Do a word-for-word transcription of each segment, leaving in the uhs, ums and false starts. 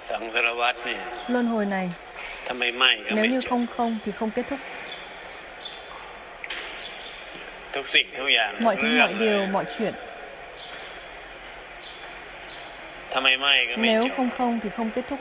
Luân hồi này, nếu như không không thì không kết thúc. Mọi thứ, mọi điều, mọi chuyện, nếu không không thì không kết thúc.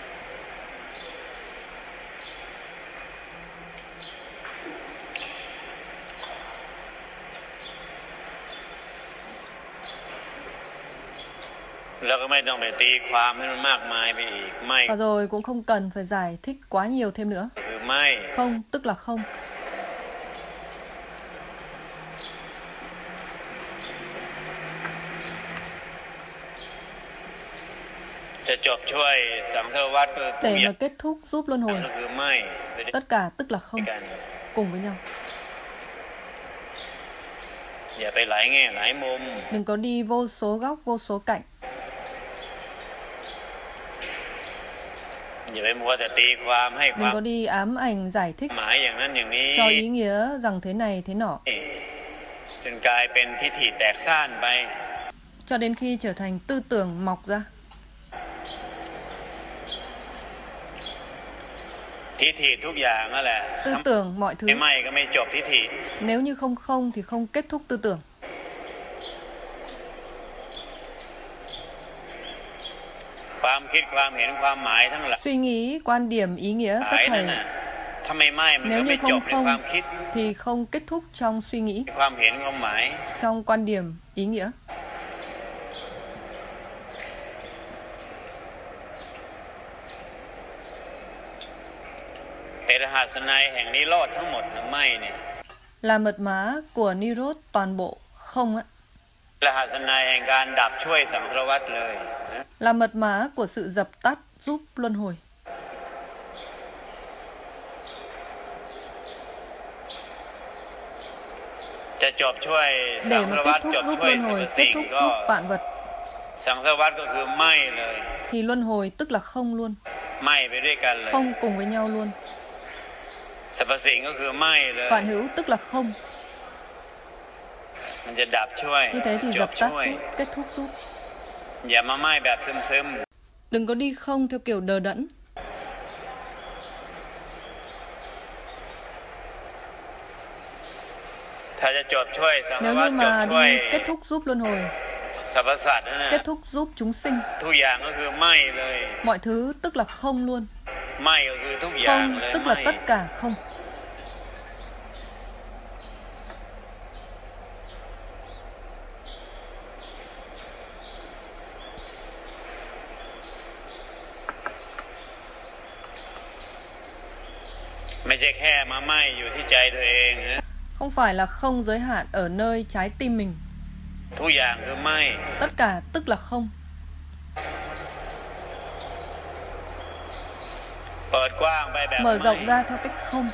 Và rồi cũng không cần phải giải thích quá nhiều thêm nữa. Không tức là không. Để mà kết thúc giúp luân hồi, tất cả tức là không, cùng với nhau. Đừng có đi vô số góc, vô số cạnh. Đừng có đi ám ảnh giải thích cho ý nghĩa rằng thế này thế nọ, cho đến khi trở thành tư tưởng mọc ra. Tư tưởng mọi thứ, nếu như không không thì không kết thúc tư tưởng. Suy nghĩ, quan điểm, ý nghĩa, tất thảy, nếu như không không thì không kết thúc trong suy nghĩ, trong quan điểm, ý nghĩa. Là mật mã của Nirodha toàn bộ không á. Là mật mã của sự dập tắt giúp luân hồi. Để mà kết thúc giúp luân hồi, kết thúc giúp vạn vật, thì luân hồi tức là không luôn. Không cùng với nhau luôn. Vạn hữu tức là không. Như thế thì dập tắt giúp, kết thúc giúp. Đừng có đi không theo kiểu đờ đẫn. Nếu như mà đi kết thúc giúp luân hồi, kết thúc giúp chúng sinh, mọi thứ tức là không luôn. Không tức là tất cả không. Không phải là không giới hạn ở nơi trái tim mình. Tất cả tức là không. Mở rộng ra theo cách không.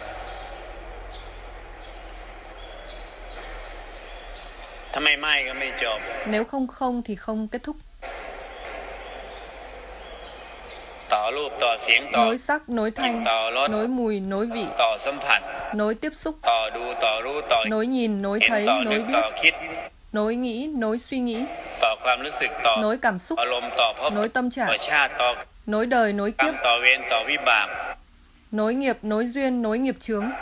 Nếu không không thì không kết thúc. Nối sắc, nối thanh, nối mùi, nối vị, nối tiếp xúc, nối nhìn, nối thấy, nối biết, nối nghĩ, nối suy nghĩ, nối cảm xúc, nối tâm trạng, nối đời, nối kiếp, nối nghiệp, nối duyên, nối nghiệp chướng,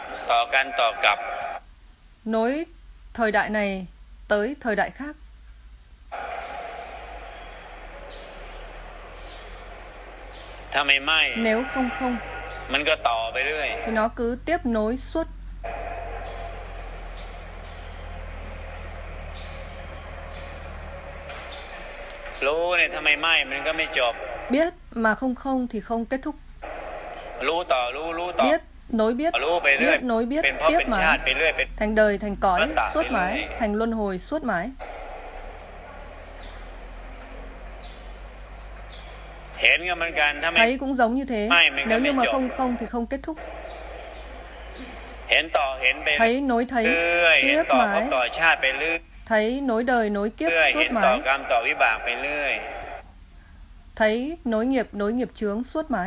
nối thời đại này tới thời đại khác. Nếu không không thì nó cứ tiếp nối suốt. Biết mà không không thì không kết thúc. Biết nối biết, biết nối biết, tiếp mãi, thành đời thành cõi suốt mãi, thành luân hồi suốt mãi. Thấy cũng giống như thế. Nếu như mà không không thì không kết thúc. Thấy nối thấy, tiếp mãi, thấy nối đời nối kiếp suốt mãi, thấy nối nghiệp nối nghiệp chướng suốt mãi.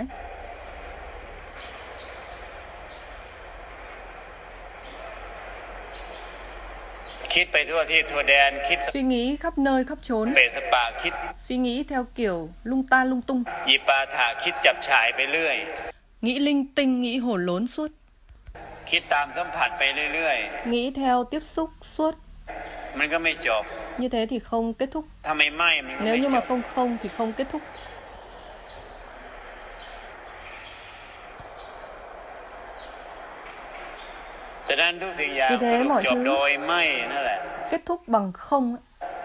suy nghĩ khắp nơi khắp chốn, suy nghĩ theo kiểu lung ta lung tung, nghĩ linh tinh, nghĩ hổ lốn suốt, nghĩ theo tiếp xúc suốt. Như thế thì không kết thúc. Nếu như mà không không thì không kết thúc. Vì thế mọi thứ kết thúc bằng không.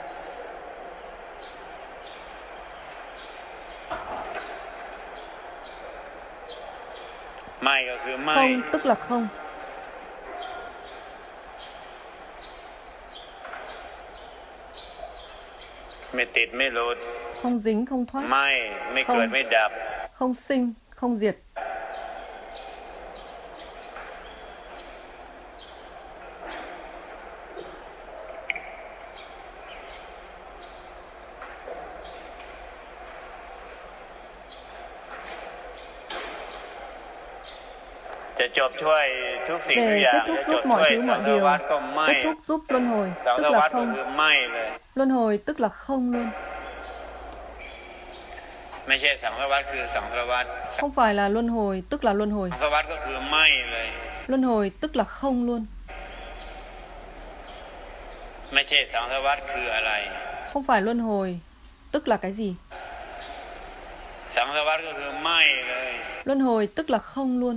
Không tức là không. Không dính, không thoát. Không, không sinh, không diệt. Để kết thúc giúp mọi thứ mọi điều, kết thúc giúp luân hồi, tức là không. Luân hồi tức là không luôn. Không phải là luân hồi tức là luân hồi. Luân hồi tức là không luôn. Không phải luân hồi tức là cái gì? Luân hồi tức là không luôn.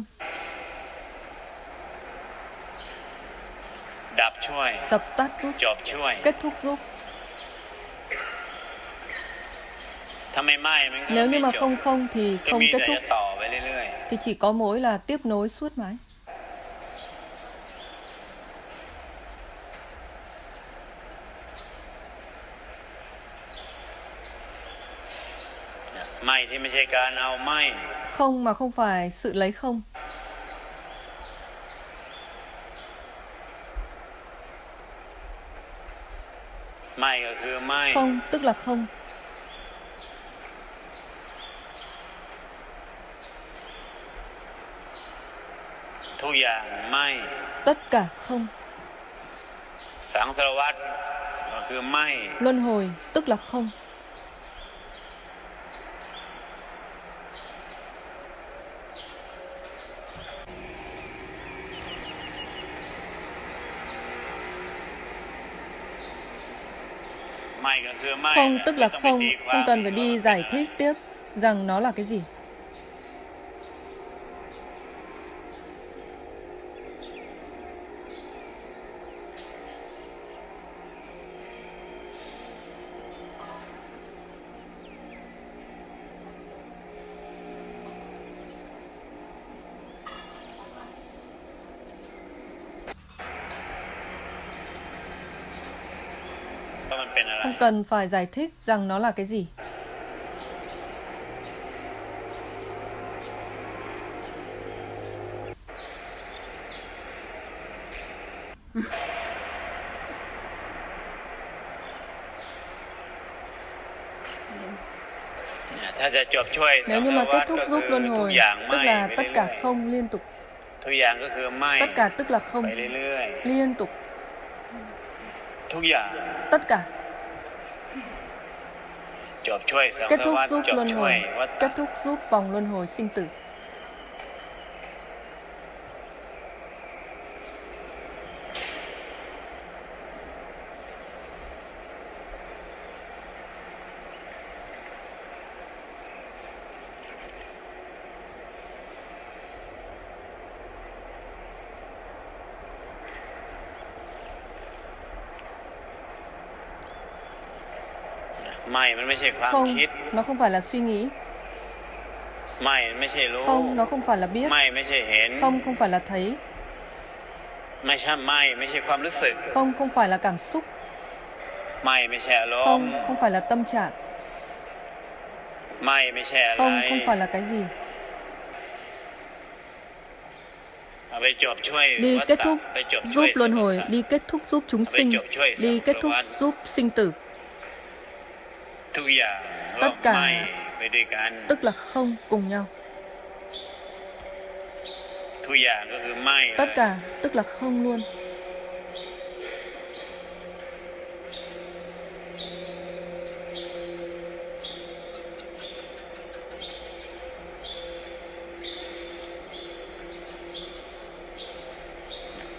Dập tắt giúp, kết thúc giúp. Nếu như mà không không thì không kết thúc, thì chỉ có mối là tiếp nối suốt mãi. Không mà không phải sự lấy không. Không tức là không. Tất cả không. Luân hồi tức là không. Không tức là không, không cần phải đi giải thích tiếp rằng nó là cái gì. Không cần phải giải thích rằng nó là cái gì. Nếu như mà kết thúc giúp luân hồi, tức là tất cả không liên tục. Tất cả tức là không liên tục. Tất cả. Kết thúc giúp luân hồi, kết thúc giúp vòng luân hồi sinh tử. Không, nó không phải là suy nghĩ. Không, nó không phải là biết. Không, không phải là thấy. Không, không phải là cảm xúc. Không, không phải là tâm trạng. Không, không phải là cái gì. Đi kết thúc giúp luân hồi, đi kết thúc giúp chúng sinh, đi kết thúc giúp sinh tử. Tất cả tức là không cùng nhau. Tất cả tức là không luôn.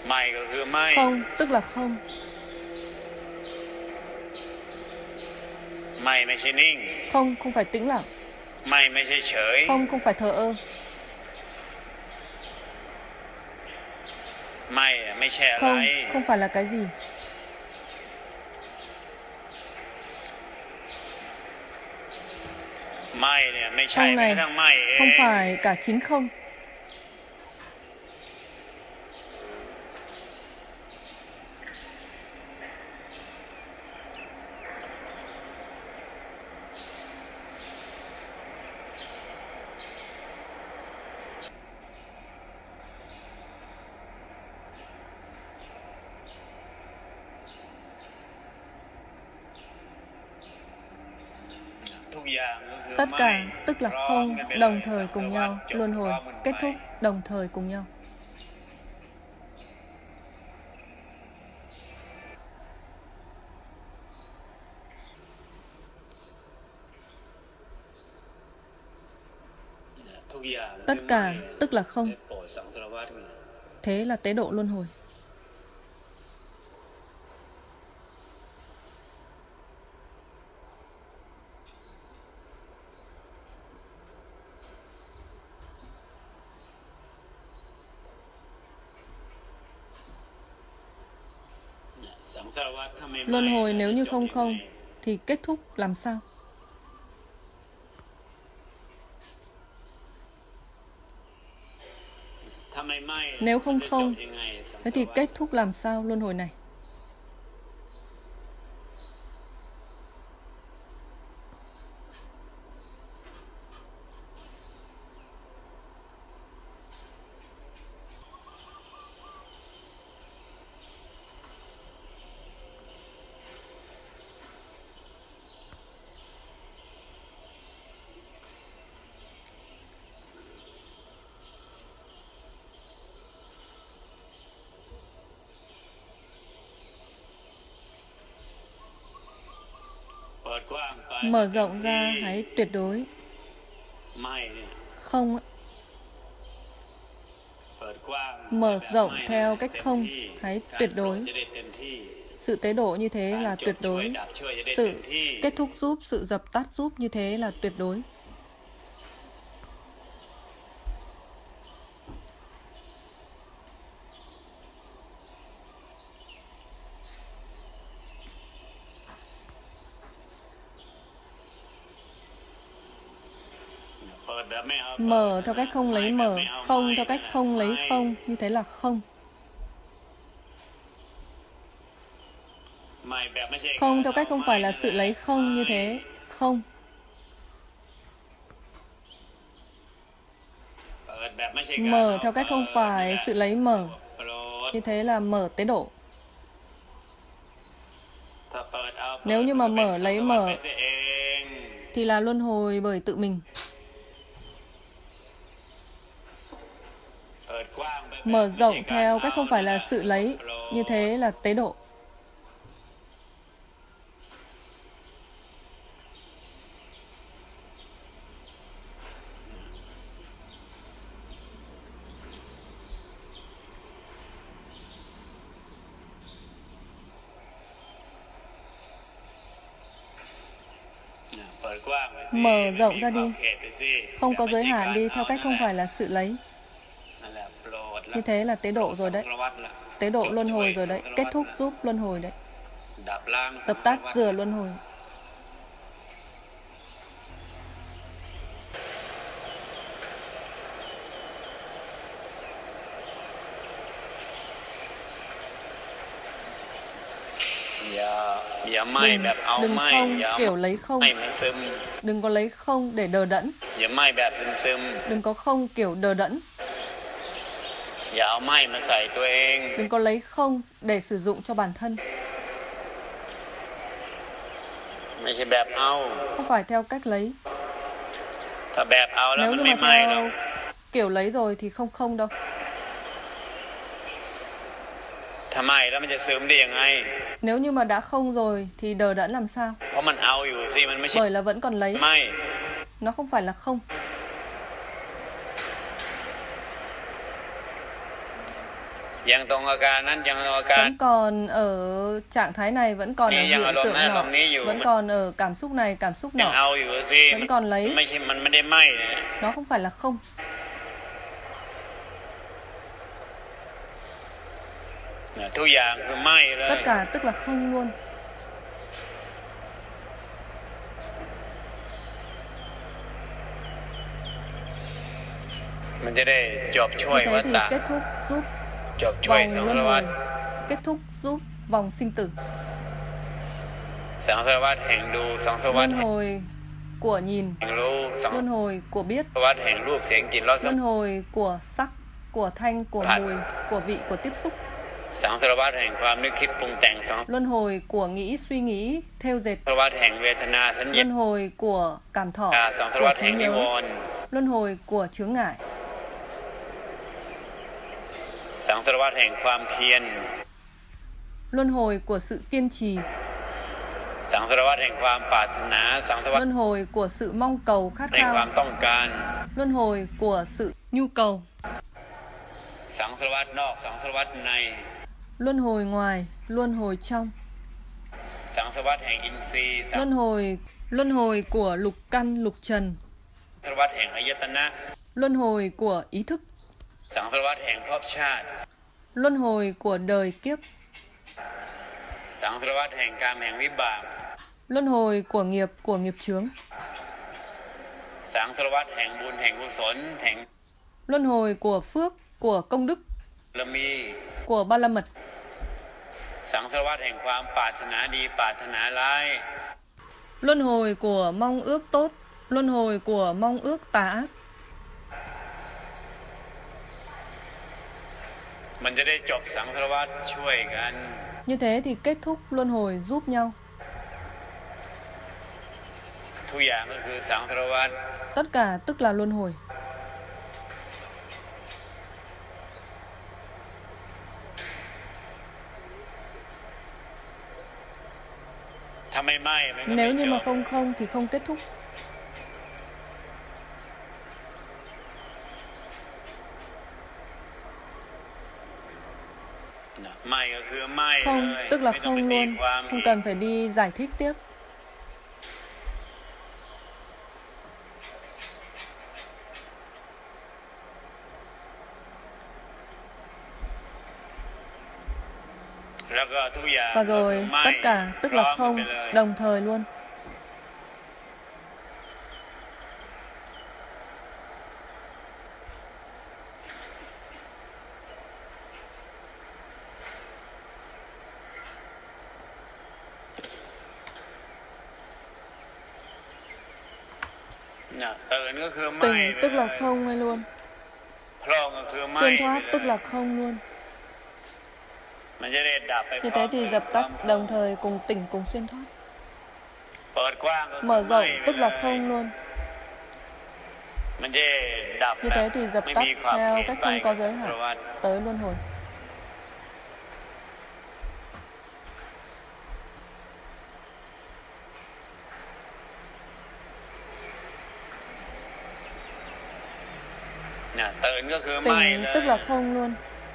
Không tức là không. Không không phải tĩnh lặng. Không không phải thờ ơ. Không không phải là cái gì. Không này không phải cả chính không. Tất cả tức là không, đồng thời cùng nhau, luân hồi, kết thúc, đồng thời cùng nhau. Tất cả tức là không. Thế là tế độ luân hồi. Luân hồi nếu như không không thì kết thúc làm sao? Nếu không không, thế thì kết thúc làm sao luân hồi này? Mở rộng ra hãy tuyệt đối. Không. Mở rộng theo cách không hãy tuyệt đối. Sự tế độ như thế là tuyệt đối. Sự kết thúc giúp, sự dập tắt giúp như thế là tuyệt đối. Mở theo cách không lấy mở, không theo cách không lấy không, như thế là không. Không theo cách không phải là sự lấy không, như thế không. Mở theo cách không phải sự lấy mở, như thế là mở tế độ. Nếu như mà mở lấy mở thì là luân hồi bởi tự mình. Mở rộng theo cách không phải là sự lấy, như thế là tế độ. Mở rộng ra đi, không có giới hạn đi theo cách không phải là sự lấy. Như thế là tế độ rồi đấy. Tế độ luân hồi rồi đấy. Kết thúc giúp luân hồi đấy. Dập tắt rửa luân hồi. Đừng, đừng không kiểu lấy không. Đừng có lấy không để đờ đẫn. Đừng có không kiểu đờ đẫn. Đừng có lấy không để sử dụng cho bản thân. Không phải theo cách lấy. Nếu như mà theo kiểu lấy rồi thì không không đâu. Nếu như mà đã không rồi thì đờ đẫn làm sao? Bởi là vẫn còn lấy. Nó không phải là không. vẫn còn ở trạng thái này, vẫn còn ở hiện tượng nọ, vẫn còn ở cảm xúc này, cảm xúc nọ, vẫn còn lấy. Nó không phải là không. Tất cả tức là không luôn. Như thế thì kết thúc giúp vòng luân hồi, kết thúc giúp vòng sinh tử. Luân hồi của nhìn, luân hồi của biết, luân hồi của sắc, của thanh, của mùi, của vị, của tiếp xúc, luân hồi của nghĩ, suy nghĩ, thêu dệt, luân hồi của cảm thọ, của trí nhớ, luân hồi của chướng ngại, luân hồi của sự kiên trì, luân hồi của sự mong cầu khát khao, luân hồi của sự nhu cầu, luân hồi ngoài, luân hồi trong, luân hồi luân hồi của lục căn lục trần, luân hồi của ý thức, luân hồi của đời kiếp, luân hồi của nghiệp, của nghiệp chướng, luân hồi của phước, của công đức, của ba la mật, luân hồi của mong ước tốt, luân hồi của mong ước tà ác. Như thế thì kết thúc luân hồi giúp nhau. Tất cả tức là luân hồi. Nếu như mà không không thì không kết thúc. Không tức là không luôn, không cần phải đi giải thích tiếp. Và rồi tất cả tức là không, đồng thời luôn. Tỉnh tức là không hay luôn. Xuyên thoát tức là không luôn. Như thế thì dập tắt đồng thời cùng tỉnh cùng xuyên thoát. Mở rộng tức là không luôn. Như thế thì dập tắt theo cách không có giới hạn tới luân hồi. Tỉnh tức là không luôn.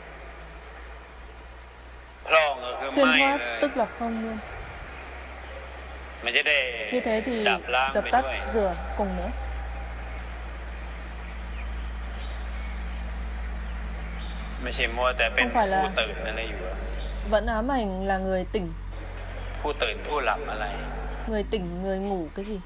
Xuyên thoát tức là không luôn. Như thế thì dập tắt rửa cùng nữa. Không phải là vẫn ám ảnh là người tỉnh. Người tỉnh, người ngủ cái gì.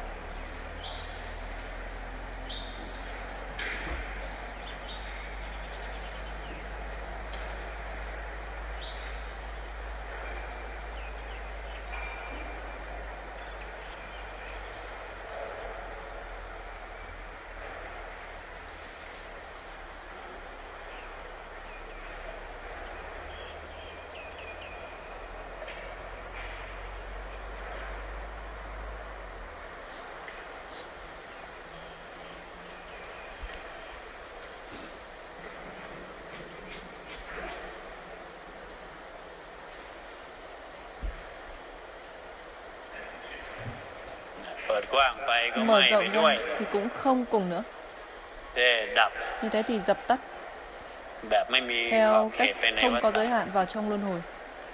Mở rộng ra thì cũng không cùng nữa. Như thế thì dập tắt. theo cách không có giới hạn vào trong luân hồi.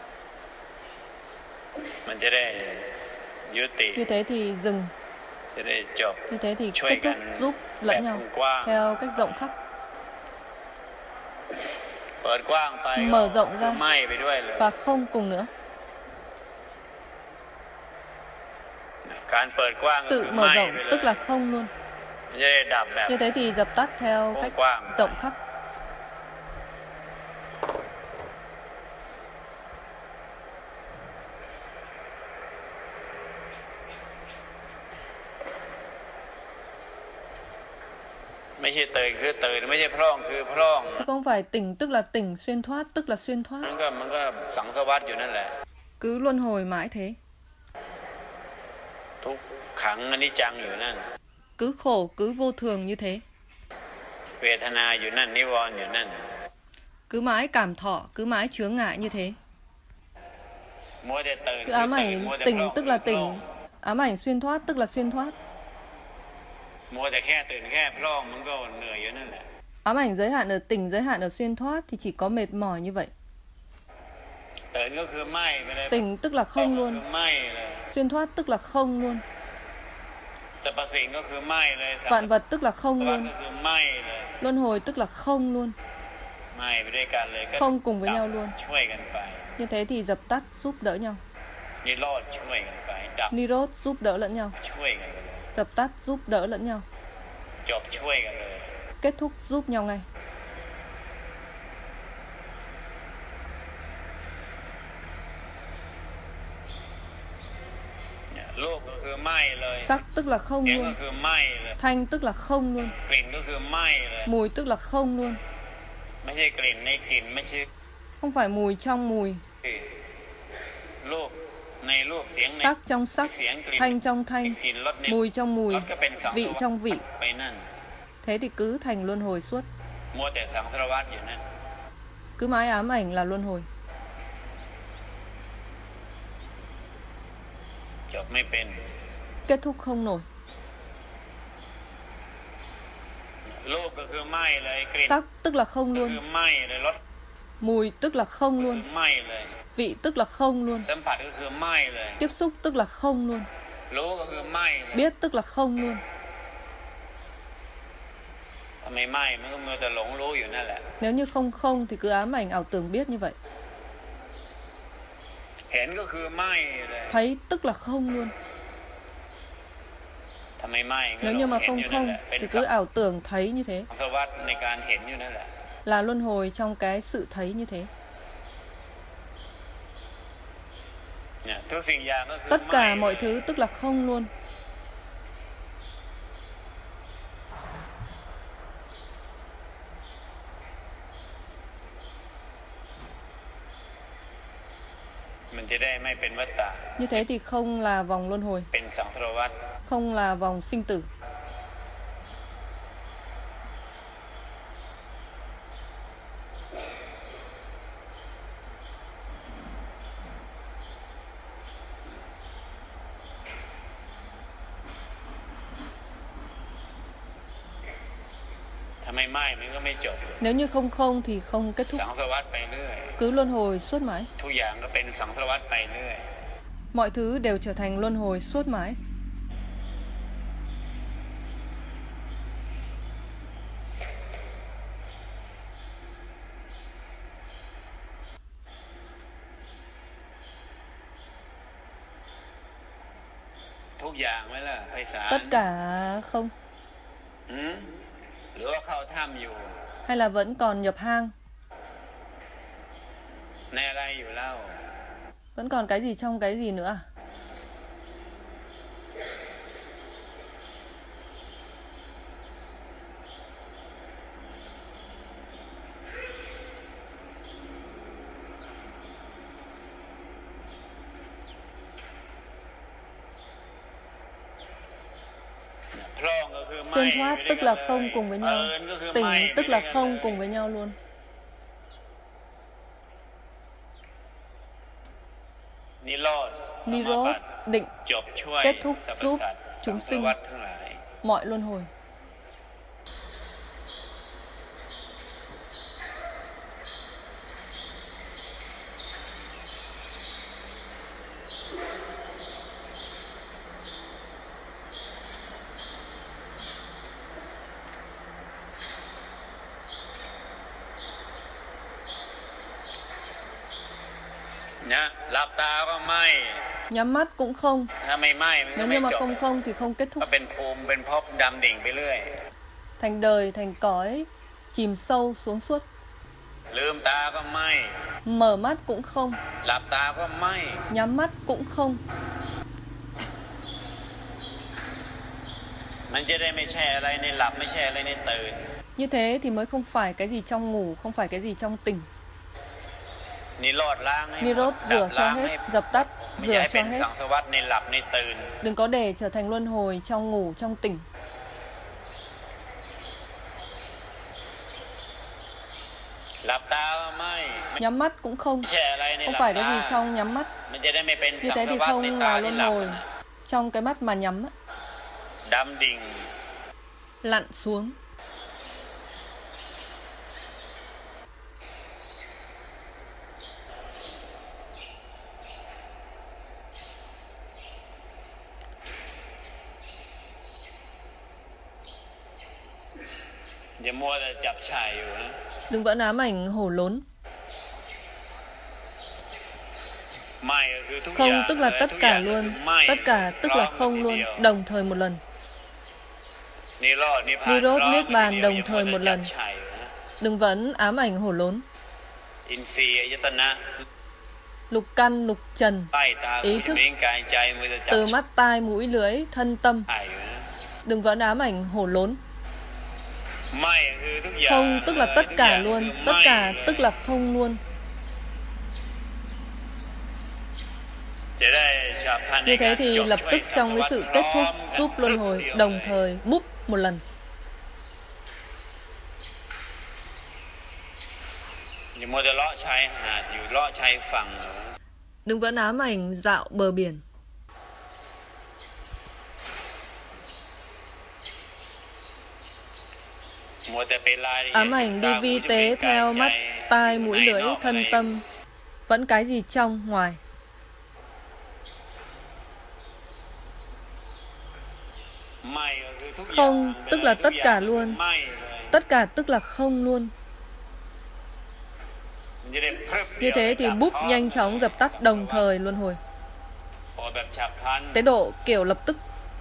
Như thế thì dừng, như thế thì kết thúc, giúp lẫn nhau theo cách rộng khắp, mở rộng ra và không cùng nữa. Sự mở rộng tức là không luôn. Như thế thì dập tắt theo cách rộng khắp. Chứ không phải tỉnh tức là tỉnh, xuyên thoát tức là xuyên thoát. Cứ luân hồi mãi thế. Cứ khổ, cứ vô thường như thế. Cứ mãi cảm thọ, cứ mãi chướng ngại như thế. Cứ ám ảnh tỉnh tức là tỉnh, ám ảnh xuyên thoát tức là xuyên thoát. Ám ảnh giới hạn ở tỉnh, giới hạn ở xuyên thoát thì chỉ có mệt mỏi như vậy. Tỉnh tức là không luôn, xuyên thoát tức là không luôn, vạn vật tức là không luôn, luân hồi tức là không luôn, không cùng với nhau luôn. Như thế thì dập tắt giúp đỡ nhau, Nirod giúp đỡ lẫn nhau, dập tắt giúp đỡ lẫn nhau, kết thúc giúp nhau ngay. Sắc tức là không luôn, thanh tức là không luôn, mùi tức là không luôn. Không phải mùi trong mùi, sắc trong sắc, thanh trong thanh, mùi trong mùi, vị trong vị. Thế thì cứ thành luân hồi suốt. Cứ mãi ám ảnh là luân hồi. Kết thúc không nổi. Sắc tức là không luôn, mùi tức là không luôn, vị tức là không luôn, tiếp xúc tức là không luôn, biết tức là không luôn. Nếu như không không thì cứ ám ảnh ảo tưởng biết như vậy. Thấy tức là không luôn. Nếu như mà không không thì cứ ảo tưởng thấy như thế, là luân hồi trong cái sự thấy như thế. Tất cả mọi thứ tức là không luôn. Như thế thì không là vòng luân hồi, không là vòng sinh tử. Nếu như không không thì không kết thúc, cứ luân hồi suốt mãi. Mọi thứ đều trở thành luân hồi suốt mãi. Tất cả không? Hay là vẫn còn nhập hang? Vẫn còn cái gì trong cái gì nữa? Xuyên thoát tức là không cùng với nhau, tỉnh tức là không cùng với nhau luôn. Nirod, định, kết thúc giúp chúng sinh mọi luân hồi. Nhắm mắt cũng không. Nếu như mà không không thì không kết thúc. Thành đời, thành cõi, chìm sâu xuống suốt. Mở mắt cũng không. Nhắm mắt cũng không. Như thế thì mới không phải cái gì trong ngủ, không phải cái gì trong tỉnh. Nirod rửa cho hết, dập tắt, rửa cho hết. Đừng có để trở thành luân hồi trong ngủ, trong tỉnh. Nhắm mắt cũng không. Không phải cái gì trong nhắm mắt. Như thế thì không là luân hồi trong cái mắt mà nhắm. Lặn xuống. Đừng vẫn ám ảnh hổ lốn. Không tức là tất cả luôn. Tất cả tức là không luôn, đồng thời một lần. Nirod, Niết Bàn đồng thời một lần. Đừng vẫn ám ảnh hổ lốn. Lục căn, lục trần, ý thức, từ mắt, tai, mũi, lưỡi, thân, tâm. Đừng vẫn ám ảnh hổ lốn. Không tức là tất cả luôn. Tất cả tức là không luôn. Như thế thì lập tức trong cái sự kết thúc giúp luân hồi đồng thời búp một lần. Đừng vẫn ám ảnh dạo bờ biển. Ám ảnh đi vi tế theo mắt, tai, mũi, lưỡi, thân, tâm. Vẫn cái gì trong, ngoài. Không tức là tất cả luôn. Tất cả tức là không luôn. Như thế thì búp nhanh chóng dập tắt đồng thời luân hồi. Tế độ kiểu lập tức.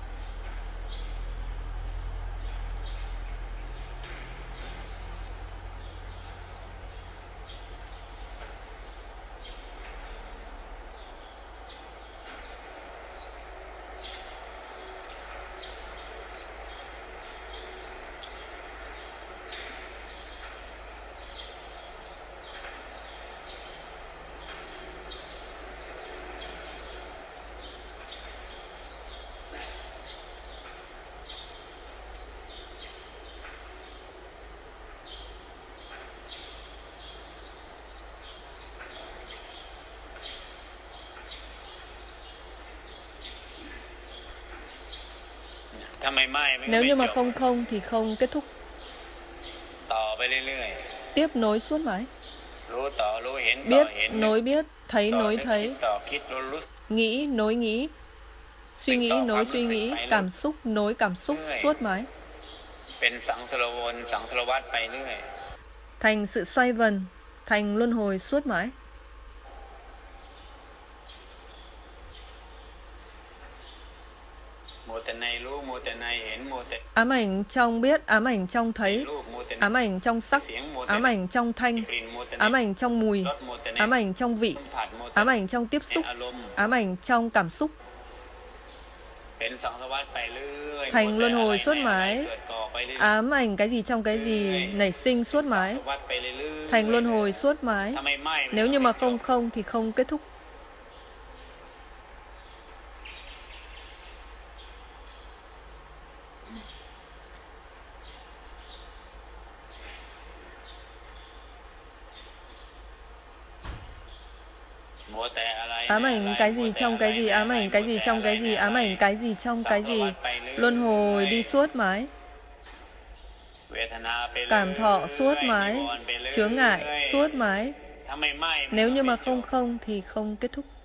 Nếu như mà không không thì không kết thúc. Tiếp nối suốt mãi. Biết nối biết, thấy nối thấy, nghĩ nối nghĩ, suy nghĩ nối suy nghĩ, cảm xúc nối cảm xúc suốt mãi. Thành sự xoay vần, thành luân hồi suốt mãi. Ám ảnh trong biết, ám ảnh trong thấy, ám ảnh trong sắc, ám ảnh trong thanh, ám ảnh trong mùi, ám ảnh trong vị, ám ảnh trong tiếp xúc, ám ảnh trong cảm xúc. Thành luân hồi suốt mãi. Ám ảnh cái gì trong cái gì nảy sinh suốt mãi. Thành luân hồi suốt mãi. Nếu như mà không không thì không kết thúc. Ám ảnh cái gì trong cái gì, ám ảnh cái gì trong cái gì, ám ảnh cái gì trong cái gì. Luân hồi đi suốt mãi. Cảm thọ suốt mãi. Chướng ngại suốt mãi. Nếu như mà không không thì không kết thúc.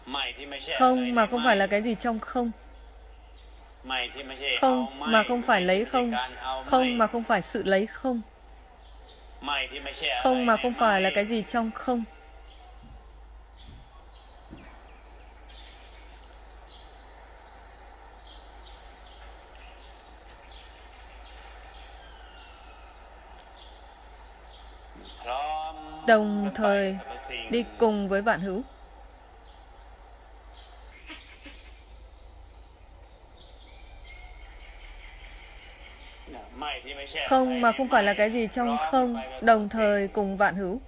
Không mà không phải là cái gì trong không. Không mà không phải lấy không. Không mà không phải sự lấy không. Không mà không phải là cái gì trong không. Đồng thời đi cùng với vạn hữu. Không mà không phải là cái gì trong không, đồng thời cùng vạn hữu.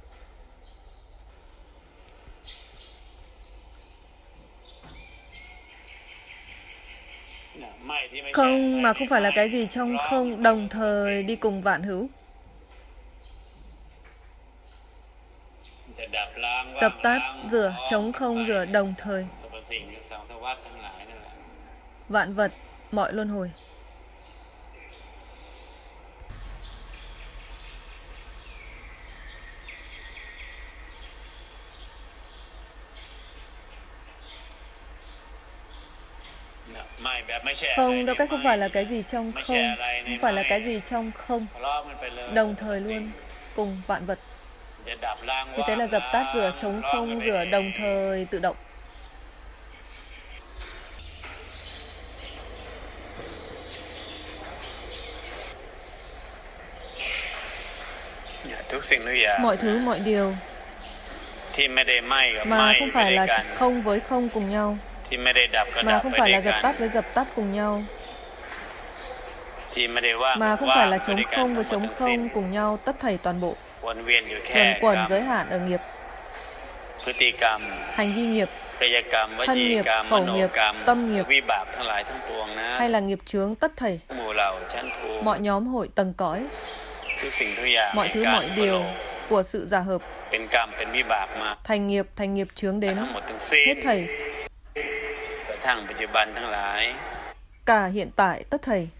Không mà không phải là cái gì trong không, đồng thời đi cùng vạn hữu. Dập tắt, rửa, trống không, rửa, đồng thời. Vạn vật, mọi luân hồi. Không, đâu cách không phải là cái gì trong không, không phải là cái gì trong không, đồng thời luôn, cùng vạn vật. Như thế là dập tắt, rửa, trống không, rửa, đồng thời tự động. Mọi thứ, mọi điều mà không phải là không với không cùng nhau, mà không phải là dập tắt với dập tắt cùng nhau, mà không phải là trống không với trống không cùng nhau, tất thảy toàn bộ luẩn quẩn giới hạn ở nghiệp, hành vi nghiệp, thân nghiệp, khẩu nghiệp, tâm nghiệp, hay là nghiệp chướng tất thảy, mọi nhóm hội tầng cõi, mọi thứ mọi điều của sự giả hợp thành nghiệp, thành nghiệp chướng đến hết thảy, cả hiện tại tất thảy.